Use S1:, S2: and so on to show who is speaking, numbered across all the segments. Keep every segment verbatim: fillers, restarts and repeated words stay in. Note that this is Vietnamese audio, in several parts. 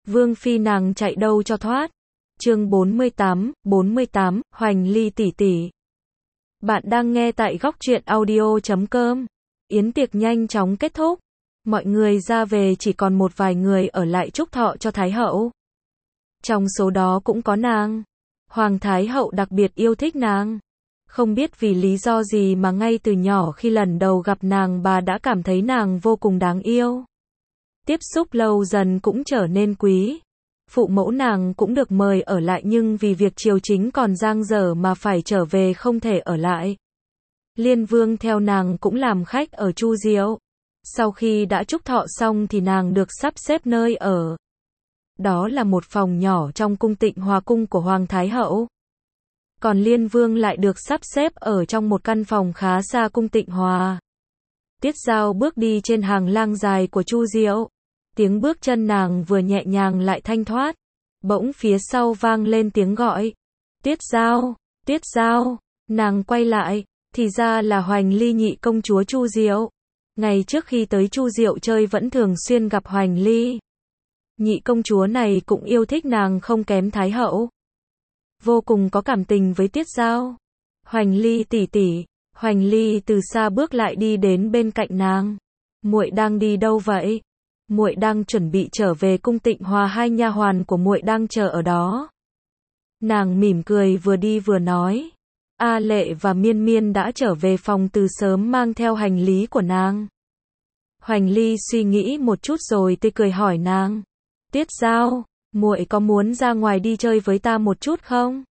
S1: Vương phi nàng chạy đâu cho thoát. Chương bốn mươi tám, bốn mươi tám, Hoành Ly tỷ tỷ. Bạn đang nghe tại góc truyện audio chấm com. Yến tiệc nhanh chóng kết thúc. Mọi người ra về, chỉ còn một vài người ở lại chúc thọ cho Thái hậu. Trong số đó cũng có nàng. Hoàng Thái hậu đặc biệt yêu thích nàng. Không biết vì lý do gì mà ngay từ nhỏ khi lần đầu gặp nàng, bà đã cảm thấy nàng vô cùng đáng yêu. Tiếp xúc lâu dần cũng trở nên quý. Phụ mẫu nàng cũng được mời ở lại, nhưng vì việc triều chính còn dang dở mà phải trở về, không thể ở lại. Liên Vương theo nàng cũng làm khách ở Chu Diệu. Sau khi đã chúc thọ xong thì nàng được sắp xếp nơi ở. Đó là một phòng nhỏ trong cung Tịnh Hòa cung của Hoàng Thái hậu. Còn Liên Vương lại được sắp xếp ở trong một căn phòng khá xa cung Tịnh Hòa. Tiết Dao bước đi trên hàng lang dài của Chu Diệu. Tiếng bước chân nàng vừa nhẹ nhàng lại thanh thoát. Bỗng phía sau vang lên tiếng gọi. Tiết Dao, Tiết Dao. Nàng quay lại, thì ra là Hoành Ly nhị công chúa Chu Diệu. Ngày trước khi tới Chu Diệu chơi vẫn thường xuyên gặp Hoành Ly. Nhị công chúa này cũng yêu thích nàng không kém Thái hậu. Vô cùng có cảm tình với Tiết Dao. Hoành Ly tỷ tỷ. Hoành Ly từ xa bước lại đi đến bên cạnh nàng. Muội đang đi đâu vậy? Muội đang chuẩn bị trở về cung Tịnh Hòa, hai nha hoàn của muội đang chờ ở đó. Nàng mỉm cười vừa đi vừa nói. A Lệ và Miên Miên đã trở về phòng từ sớm mang theo hành lý của nàng. Hoành Ly suy nghĩ một chút rồi tươi cười hỏi nàng. Tiết Dao, muội có muốn ra ngoài đi chơi với ta một chút không?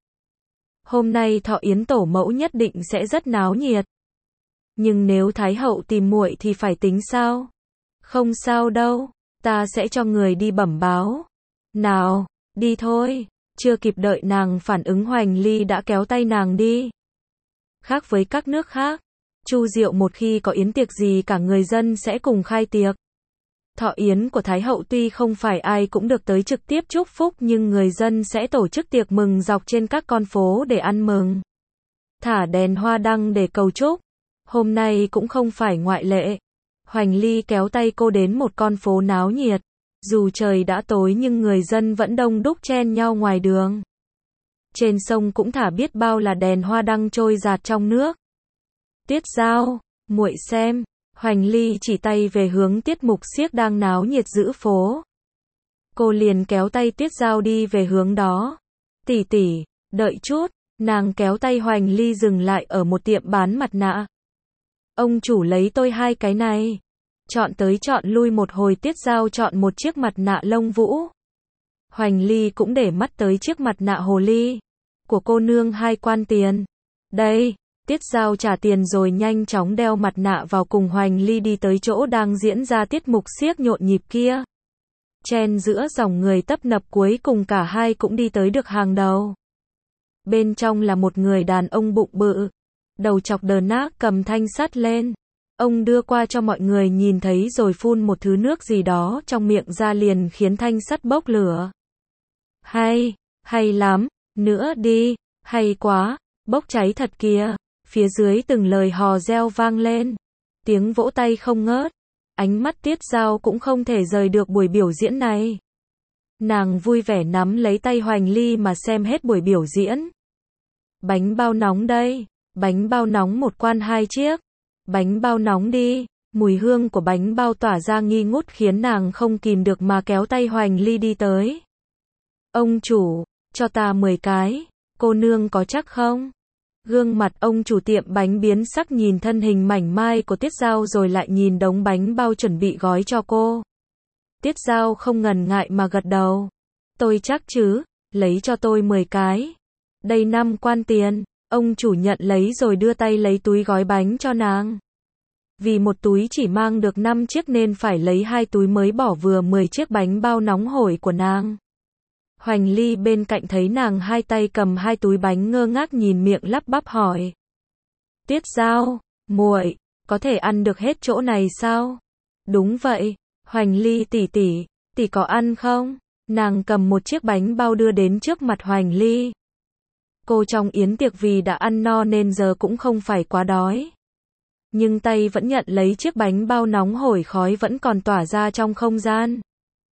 S1: Hôm nay thọ yến tổ mẫu nhất định sẽ rất náo nhiệt. Nhưng nếu Thái hậu tìm muội thì phải tính sao? Không sao đâu, ta sẽ cho người đi bẩm báo. Nào, đi thôi. Chưa kịp đợi nàng phản ứng, Hoành Ly đã kéo tay nàng đi. Khác với các nước khác, Chu Diệu một khi có yến tiệc gì cả người dân sẽ cùng khai tiệc. Thọ yến của Thái hậu tuy không phải ai cũng được tới trực tiếp chúc phúc, nhưng người dân sẽ tổ chức tiệc mừng dọc trên các con phố để ăn mừng. Thả đèn hoa đăng để cầu chúc. Hôm nay cũng không phải ngoại lệ. Hoành Ly kéo tay cô đến một con phố náo nhiệt. Dù trời đã tối nhưng người dân vẫn đông đúc chen nhau ngoài đường. Trên sông cũng thả biết bao là đèn hoa đăng trôi dạt trong nước. Tiết Dao, muội xem. Hoành Ly chỉ tay về hướng tiết mục xiếc đang náo nhiệt giữa phố. Cô liền kéo tay Tiết Dao đi về hướng đó. Tỷ tỷ, đợi chút. Nàng kéo tay Hoành Ly dừng lại ở một tiệm bán mặt nạ. Ông chủ lấy tôi hai cái này. Chọn tới chọn lui một hồi, Tiết Dao chọn một chiếc mặt nạ lông vũ. Hoành Ly cũng để mắt tới chiếc mặt nạ hồ ly. Của cô nương hai quan tiền. Đây, Tiết Dao trả tiền rồi nhanh chóng đeo mặt nạ vào, cùng Hoành Ly đi tới chỗ đang diễn ra tiết mục xiếc nhộn nhịp kia. Chen giữa dòng người tấp nập, cuối cùng cả hai cũng đi tới được hàng đầu. Bên trong là một người đàn ông bụng bự, đầu chọc đờ nác, cầm thanh sắt lên. Ông đưa qua cho mọi người nhìn thấy rồi phun một thứ nước gì đó trong miệng ra, liền khiến thanh sắt bốc lửa. Hay, hay lắm, nữa đi, hay quá, bốc cháy thật kìa. Phía dưới từng lời hò reo vang lên. Tiếng vỗ tay không ngớt. Ánh mắt Tiết Dao cũng không thể rời được buổi biểu diễn này. Nàng vui vẻ nắm lấy tay Hoành Ly mà xem hết buổi biểu diễn. Bánh bao nóng đây. Bánh bao nóng một quan hai chiếc. Bánh bao nóng đi. Mùi hương của bánh bao tỏa ra nghi ngút khiến nàng không kìm được mà kéo tay Hoành Ly đi tới. Ông chủ, cho ta mười cái. Cô nương có chắc không? Gương mặt ông chủ tiệm bánh biến sắc, nhìn thân hình mảnh mai của Tiết Dao rồi lại nhìn đống bánh bao chuẩn bị gói cho cô. Tiết Dao không ngần ngại mà gật đầu. Tôi chắc chứ, lấy cho tôi mười cái. Đây năm quan tiền. Ông chủ nhận lấy rồi đưa tay lấy túi gói bánh cho nàng. Vì một túi chỉ mang được năm chiếc nên phải lấy hai túi mới bỏ vừa mười chiếc bánh bao nóng hổi của nàng. Hoành Ly bên cạnh thấy nàng hai tay cầm hai túi bánh ngơ ngác nhìn, miệng lắp bắp hỏi. Tiết Dao, muội, có thể ăn được hết chỗ này sao? Đúng vậy, Hoành Ly tỷ tỷ, tỷ có ăn không? Nàng cầm một chiếc bánh bao đưa đến trước mặt Hoành Ly. Cô trong yến tiệc vì đã ăn no nên giờ cũng không phải quá đói. Nhưng tay vẫn nhận lấy chiếc bánh bao nóng hổi, khói vẫn còn tỏa ra trong không gian.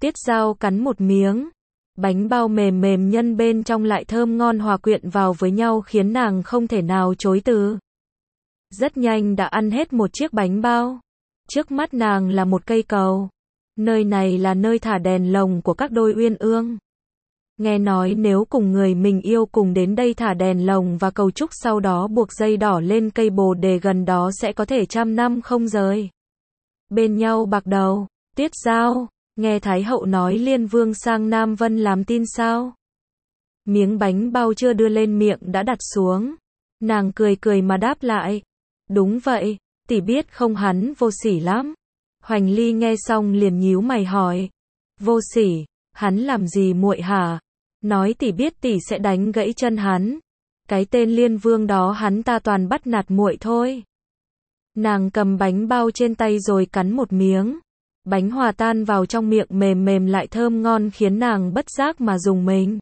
S1: Tiết Dao cắn một miếng. Bánh bao mềm mềm nhân bên trong lại thơm ngon hòa quyện vào với nhau khiến nàng không thể nào chối từ. Rất nhanh đã ăn hết một chiếc bánh bao. Trước mắt nàng là một cây cầu. Nơi này là nơi thả đèn lồng của các đôi uyên ương. Nghe nói nếu cùng người mình yêu cùng đến đây thả đèn lồng và cầu chúc sau đó buộc dây đỏ lên cây bồ đề gần đó sẽ có thể trăm năm không rời bên nhau bạc đầu. Tiết Dao, nghe Thái hậu nói Liên Vương sang Nam Vân làm tin sao? Miếng bánh bao chưa đưa lên miệng đã đặt xuống. Nàng cười cười mà đáp lại. Đúng vậy, tỷ biết không hắn vô sỉ lắm. Hoành Ly nghe xong liền nhíu mày hỏi. Vô sỉ, hắn làm gì muội hả? Nói tỷ biết tỷ sẽ đánh gãy chân hắn. Cái tên Liên Vương đó hắn ta toàn bắt nạt muội thôi. Nàng cầm bánh bao trên tay rồi cắn một miếng. Bánh hòa tan vào trong miệng mềm mềm lại thơm ngon khiến nàng bất giác mà rùng mình.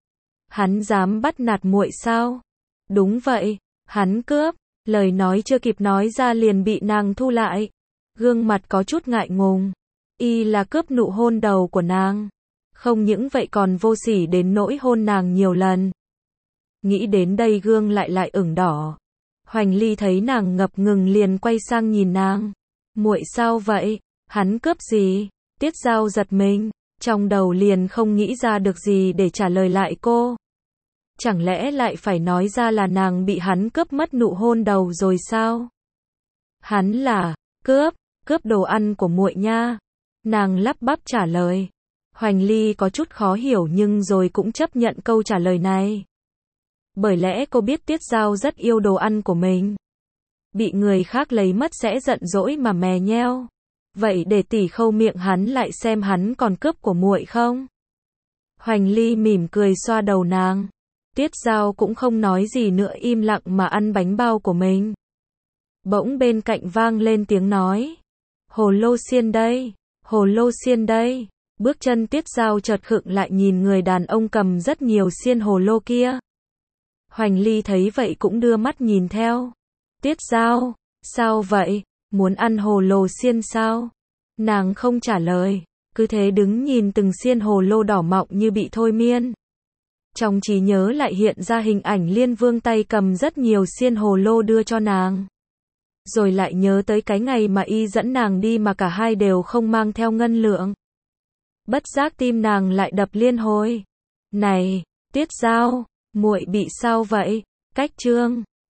S1: Hắn dám bắt nạt muội sao? Đúng vậy, hắn cướp. Lời nói chưa kịp nói ra liền bị nàng thu lại. Gương mặt có chút ngại ngùng. Y là cướp nụ hôn đầu của nàng. Không những vậy còn vô sỉ đến nỗi hôn nàng nhiều lần. Nghĩ đến đây gương lại lại ửng đỏ. Hoành Ly thấy nàng ngập ngừng liền quay sang nhìn nàng. Muội sao vậy? Hắn cướp gì? Tiết Dao giật mình, trong đầu liền không nghĩ ra được gì để trả lời lại cô. Chẳng lẽ lại phải nói ra là nàng bị hắn cướp mất nụ hôn đầu rồi sao? Hắn là cướp, cướp đồ ăn của muội nha. Nàng lắp bắp trả lời. Hoành Ly có chút khó hiểu nhưng rồi cũng chấp nhận câu trả lời này. Bởi lẽ cô biết Tiết Dao rất yêu đồ ăn của mình. Bị người khác lấy mất sẽ giận dỗi mà mè nheo. Vậy để tỷ khâu miệng hắn lại xem hắn còn cướp của muội không? Hoành Ly mỉm cười xoa đầu nàng. Tiết Dao cũng không nói gì nữa im lặng mà ăn bánh bao của mình. Bỗng bên cạnh vang lên tiếng nói. Hồ Lô Xiên đây, Hồ Lô Xiên đây. Bước chân Tiết Dao chợt khựng lại nhìn người đàn ông cầm rất nhiều xiên hồ lô kia. Hoành Ly thấy vậy cũng đưa mắt nhìn theo. Tiết Dao, sao vậy? Muốn ăn hồ lô xiên sao? Nàng không trả lời, cứ thế đứng nhìn từng xiên hồ lô đỏ mọng như bị thôi miên. Trong trí nhớ lại hiện ra hình ảnh Liên Vương tay cầm rất nhiều xiên hồ lô đưa cho nàng. Rồi lại nhớ tới cái ngày mà y dẫn nàng đi mà cả hai đều không mang theo ngân lượng. Bất giác tim nàng lại đập liên hồi. Này, Tiết Dao, muội bị sao vậy? Cách chương